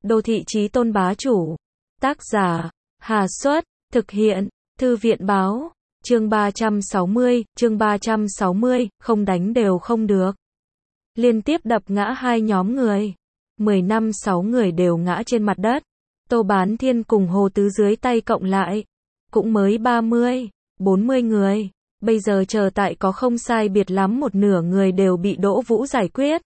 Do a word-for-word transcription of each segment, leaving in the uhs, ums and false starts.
Đô thị chí tôn bá chủ. Tác giả, Hà Xuất, thực hiện, Thư viện báo, chương ba trăm sáu mươi, chương ba trăm sáu mươi, không đánh đều không được. Liên tiếp đập ngã hai nhóm người. mười năm sáu người đều ngã trên mặt đất. Tô Bán Thiên cùng Hồ Tứ dưới tay cộng lại. Cũng mới ba mươi, bốn mươi người. Bây giờ chờ tại có không sai biệt lắm một nửa người đều bị Đỗ Vũ giải quyết.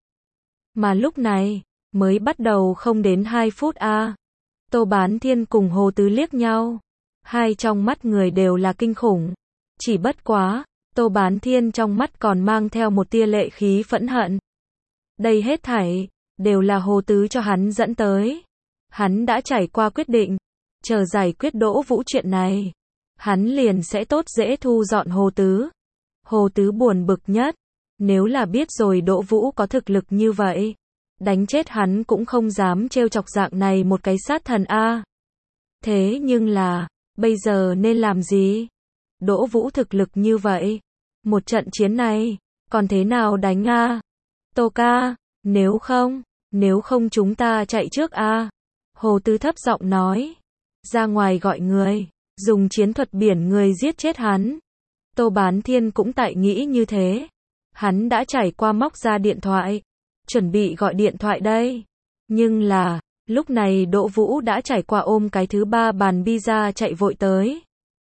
Mà lúc này, mới bắt đầu không đến hai phút a. À. Tô Bán Thiên cùng Hồ Tứ liếc nhau. Hai trong mắt người đều là kinh khủng. Chỉ bất quá, Tô Bán Thiên trong mắt còn mang theo một tia lệ khí phẫn hận. Đây hết thảy, đều là Hồ Tứ cho hắn dẫn tới. Hắn đã trải qua quyết định, chờ giải quyết Đỗ Vũ chuyện này. Hắn liền sẽ tốt dễ thu dọn Hồ Tứ. Hồ Tứ buồn bực nhất. Nếu là biết rồi Đỗ Vũ có thực lực như vậy, đánh chết hắn cũng không dám trêu chọc dạng này một cái sát thần a. Thế nhưng là, bây giờ nên làm gì? Đỗ Vũ thực lực như vậy, một trận chiến này, còn thế nào đánh a? Tô ca, nếu không, nếu không chúng ta chạy trước a. Hồ Tứ thấp giọng nói, ra ngoài gọi người, dùng chiến thuật biển người giết chết hắn. Tô Bán Thiên cũng tại nghĩ như thế. Hắn đã trải qua móc ra điện thoại, chuẩn bị gọi điện thoại đây. Nhưng là, lúc này Đỗ Vũ đã trải qua ôm cái thứ ba bàn pizza chạy vội tới.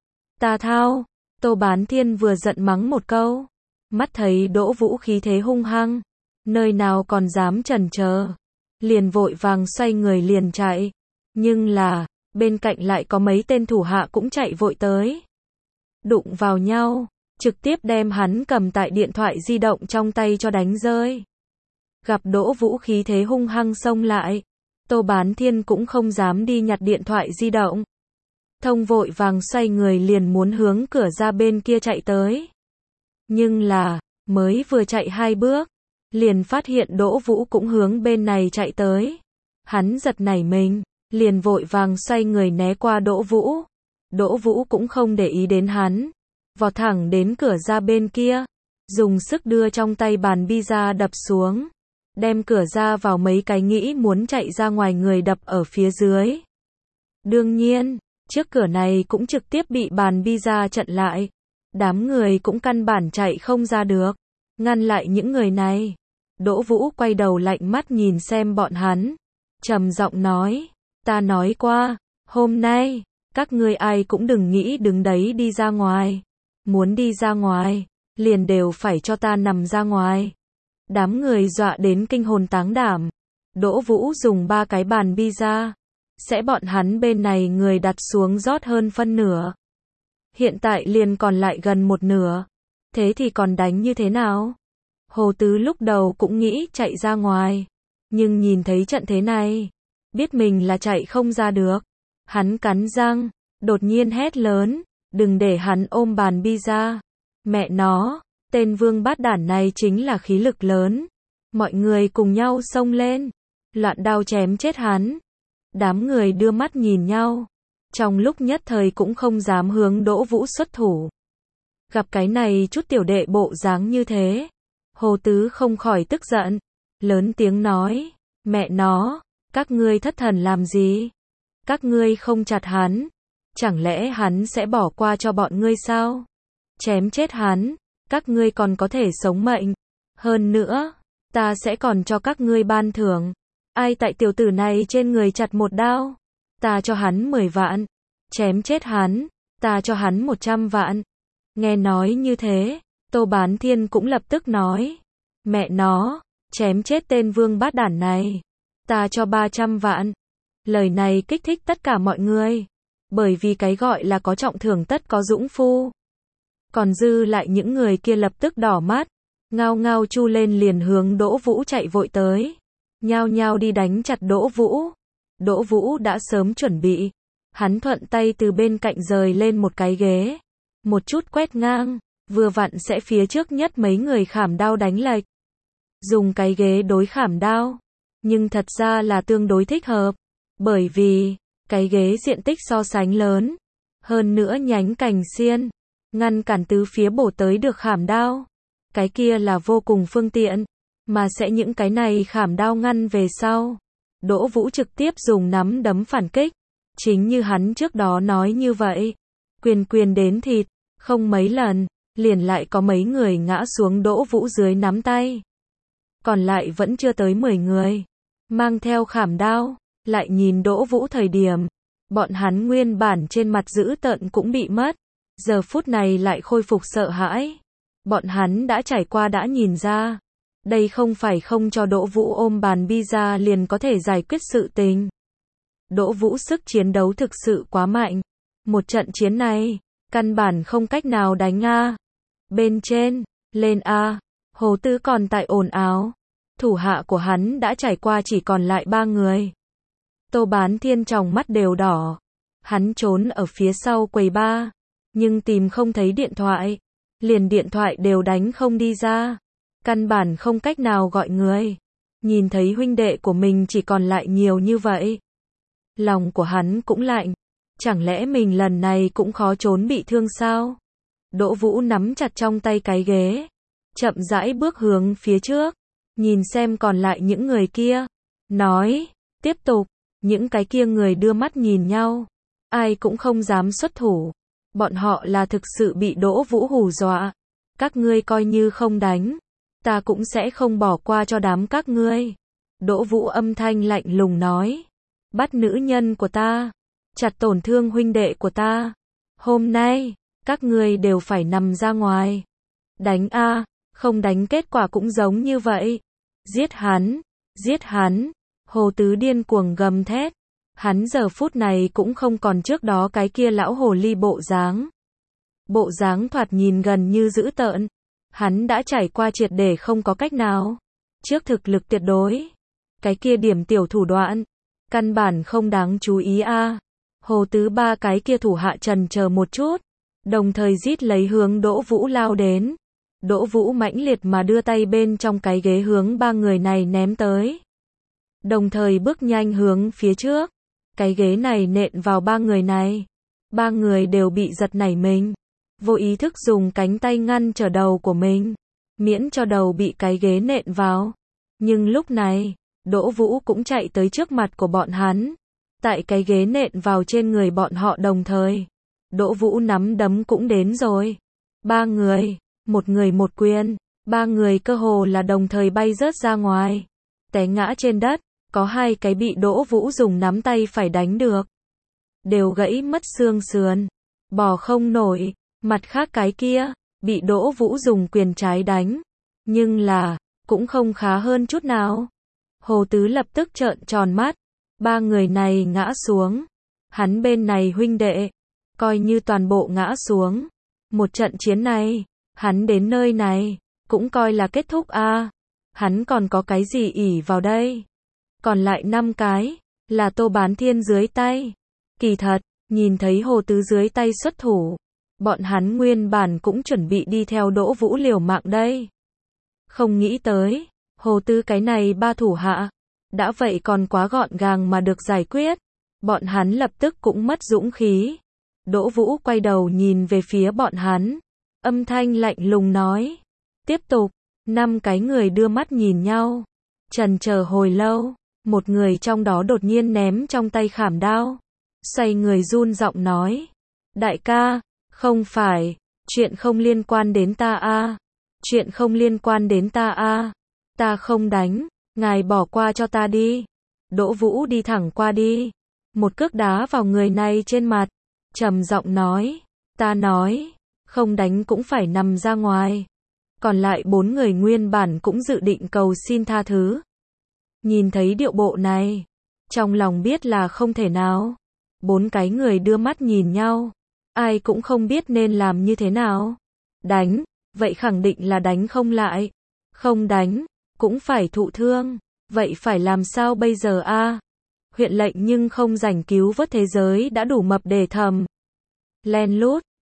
Ta thao, Tô Bán Thiên vừa giận mắng một câu. Mắt thấy Đỗ Vũ khí thế hung hăng, nơi nào còn dám chần chờ. Liền vội vàng xoay người liền chạy. Nhưng là, bên cạnh lại có mấy tên thủ hạ cũng chạy vội tới. Đụng vào nhau, trực tiếp đem hắn cầm tại điện thoại di động trong tay cho đánh rơi. Gặp Đỗ Vũ khí thế hung hăng xông lại, Tô Bán Thiên cũng không dám đi nhặt điện thoại di động. Thông vội vàng xoay người liền muốn hướng cửa ra bên kia chạy tới. Nhưng là, mới vừa chạy hai bước, liền phát hiện Đỗ Vũ cũng hướng bên này chạy tới. Hắn giật nảy mình, liền vội vàng xoay người né qua Đỗ Vũ. Đỗ Vũ cũng không để ý đến hắn, vọt thẳng đến cửa ra bên kia, dùng sức đưa trong tay bàn pizza đập xuống, đem cửa ra vào mấy cái nghĩ muốn chạy ra ngoài người đập ở phía dưới. Đương nhiên, trước cửa này cũng trực tiếp bị bàn pizza chặn lại. Đám người cũng căn bản chạy không ra được, ngăn lại những người này. Đỗ Vũ quay đầu lạnh mắt nhìn xem bọn hắn, trầm giọng nói, ta nói qua, hôm nay, các ngươi ai cũng đừng nghĩ đứng đấy đi ra ngoài. Muốn đi ra ngoài, liền đều phải cho ta nằm ra ngoài. Đám người dọa đến kinh hồn táng đảm. Đỗ Vũ dùng ba cái bàn pizza, sẽ bọn hắn bên này người đặt xuống rót hơn phân nửa. Hiện tại liền còn lại gần một nửa. Thế thì còn đánh như thế nào? Hồ Tứ lúc đầu cũng nghĩ chạy ra ngoài, nhưng nhìn thấy trận thế này, biết mình là chạy không ra được. Hắn cắn răng, đột nhiên hét lớn, đừng để hắn ôm bàn pizza. Mẹ nó, tên vương bát đản này chính là khí lực lớn. Mọi người cùng nhau xông lên, loạn đao chém chết hắn. Đám người đưa mắt nhìn nhau, trong lúc nhất thời cũng không dám hướng Đỗ Vũ xuất thủ. Gặp cái này chút tiểu đệ bộ dáng như thế, Hồ Tứ không khỏi tức giận, lớn tiếng nói, mẹ nó, các ngươi thất thần làm gì? Các ngươi không chặt hắn, chẳng lẽ hắn sẽ bỏ qua cho bọn ngươi sao? Chém chết hắn, các ngươi còn có thể sống mệnh. Hơn nữa, ta sẽ còn cho các ngươi ban thưởng. Ai tại tiểu tử này trên người chặt một đao, ta cho hắn mười vạn. Chém chết hắn, ta cho hắn một trăm vạn. Nghe nói như thế, Tô Bán Thiên cũng lập tức nói, mẹ nó, chém chết tên vương bát đản này, ta cho ba trăm vạn. Lời này kích thích tất cả mọi người, bởi vì cái gọi là có trọng thưởng tất có dũng phu. Còn dư lại những người kia lập tức đỏ mắt, ngao ngao chu lên liền hướng Đỗ Vũ chạy vội tới, nhao nhao đi đánh chặt Đỗ Vũ. Đỗ Vũ đã sớm chuẩn bị, hắn thuận tay từ bên cạnh rời lên một cái ghế, một chút quét ngang, vừa vặn sẽ phía trước nhất mấy người khảm đao đánh lệch. Dùng cái ghế đối khảm đao, nhưng thật ra là tương đối thích hợp, bởi vì cái ghế diện tích so sánh lớn, hơn nữa nhánh cành xiên, ngăn cản tứ phía bổ tới được khảm đao. Cái kia là vô cùng phương tiện, mà sẽ những cái này khảm đao ngăn về sau. Đỗ Vũ trực tiếp dùng nắm đấm phản kích. Chính như hắn trước đó nói như vậy. Quyền quyền đến thịt, không mấy lần, liền lại có mấy người ngã xuống Đỗ Vũ dưới nắm tay. Còn lại vẫn chưa tới mười người. Mang theo khảm đao, lại nhìn Đỗ Vũ thời điểm. Bọn hắn nguyên bản trên mặt dữ tợn cũng bị mất. Giờ phút này lại khôi phục sợ hãi. Bọn hắn đã trải qua đã nhìn ra. Đây không phải không cho Đỗ Vũ ôm bàn bi ra liền có thể giải quyết sự tình. Đỗ Vũ sức chiến đấu thực sự quá mạnh. Một trận chiến này, căn bản không cách nào đánh a. Bên trên, lên a. Hồ Tứ còn tại ồn ào. Thủ hạ của hắn đã trải qua chỉ còn lại ba người. Tô Bán Thiên tròng mắt đều đỏ. Hắn trốn ở phía sau quầy ba, nhưng tìm không thấy điện thoại. Liền điện thoại đều đánh không đi ra. Căn bản không cách nào gọi người. Nhìn thấy huynh đệ của mình chỉ còn lại nhiều như vậy. Lòng của hắn cũng lạnh. Chẳng lẽ mình lần này cũng khó trốn bị thương sao? Đỗ Vũ nắm chặt trong tay cái ghế. Chậm rãi bước hướng phía trước. Nhìn xem còn lại những người kia. Nói, tiếp tục. Những cái kia người đưa mắt nhìn nhau. Ai cũng không dám xuất thủ. Bọn họ là thực sự bị Đỗ Vũ hù dọa. Các ngươi coi như không đánh. Ta cũng sẽ không bỏ qua cho đám các ngươi. Đỗ Vũ âm thanh lạnh lùng nói. Bắt nữ nhân của ta. Chặt tổn thương huynh đệ của ta. Hôm nay, các ngươi đều phải nằm ra ngoài. Đánh a, không đánh kết quả cũng giống như vậy. Giết hắn, giết hắn. Hồ Tứ điên cuồng gầm thét. Hắn giờ phút này cũng không còn trước đó cái kia lão hồ ly bộ dáng. Bộ dáng thoạt nhìn gần như dữ tợn. Hắn đã trải qua triệt để không có cách nào. Trước thực lực tuyệt đối. Cái kia điểm tiểu thủ đoạn. Căn bản không đáng chú ý a. Hồ Tứ ba cái kia thủ hạ trần chờ một chút. Đồng thời rít lấy hướng Đỗ Vũ lao đến. Đỗ Vũ mãnh liệt mà đưa tay bên trong cái ghế hướng ba người này ném tới. Đồng thời bước nhanh hướng phía trước. Cái ghế này nện vào ba người này. Ba người đều bị giật nảy mình. Vô ý thức dùng cánh tay ngăn trở đầu của mình. Miễn cho đầu bị cái ghế nện vào. Nhưng lúc này, Đỗ Vũ cũng chạy tới trước mặt của bọn hắn. Tại cái ghế nện vào trên người bọn họ đồng thời. Đỗ Vũ nắm đấm cũng đến rồi. Ba người, một người một quyền. Ba người cơ hồ là đồng thời bay rớt ra ngoài. Té ngã trên đất. Có hai cái bị Đỗ Vũ dùng nắm tay phải đánh được. Đều gãy mất xương sườn. Bò không nổi. Mặt khác cái kia, bị Đỗ Vũ dùng quyền trái đánh. Nhưng là, cũng không khá hơn chút nào. Hồ Tứ lập tức trợn tròn mắt. Ba người này ngã xuống. Hắn bên này huynh đệ. Coi như toàn bộ ngã xuống. Một trận chiến này, hắn đến nơi này, cũng coi là kết thúc a. Hắn còn có cái gì ỷ vào đây? Còn lại năm cái, là Tô Bán Thiên dưới tay. Kỳ thật, nhìn thấy Hồ Tứ dưới tay xuất thủ. Bọn hắn nguyên bản cũng chuẩn bị đi theo Đỗ Vũ liều mạng đây. Không nghĩ tới, Hồ Tứ cái này ba thủ hạ. Đã vậy còn quá gọn gàng mà được giải quyết. Bọn hắn lập tức cũng mất dũng khí. Đỗ Vũ quay đầu nhìn về phía bọn hắn. Âm thanh lạnh lùng nói. Tiếp tục, năm cái người đưa mắt nhìn nhau. Trần chờ hồi lâu. Một người trong đó đột nhiên ném trong tay khảm đao. Xoay người run giọng nói. Đại ca, không phải, chuyện không liên quan đến ta a. Chuyện không liên quan đến ta a. Ta không đánh, ngài bỏ qua cho ta đi. Đỗ Vũ đi thẳng qua đi. Một cước đá vào người này trên mặt. Trầm giọng nói. Ta nói, không đánh cũng phải nằm ra ngoài. Còn lại bốn người nguyên bản cũng dự định cầu xin tha thứ. Nhìn thấy điệu bộ này, trong lòng biết là không thể nào. Bốn cái người đưa mắt nhìn nhau. Ai cũng không biết nên làm như thế nào. Đánh, vậy khẳng định là đánh không lại. Không đánh, cũng phải thụ thương. Vậy phải làm sao bây giờ a? Huyện lệnh nhưng không rảnh cứu vớt thế giới đã đủ mập để thầm. Len lút,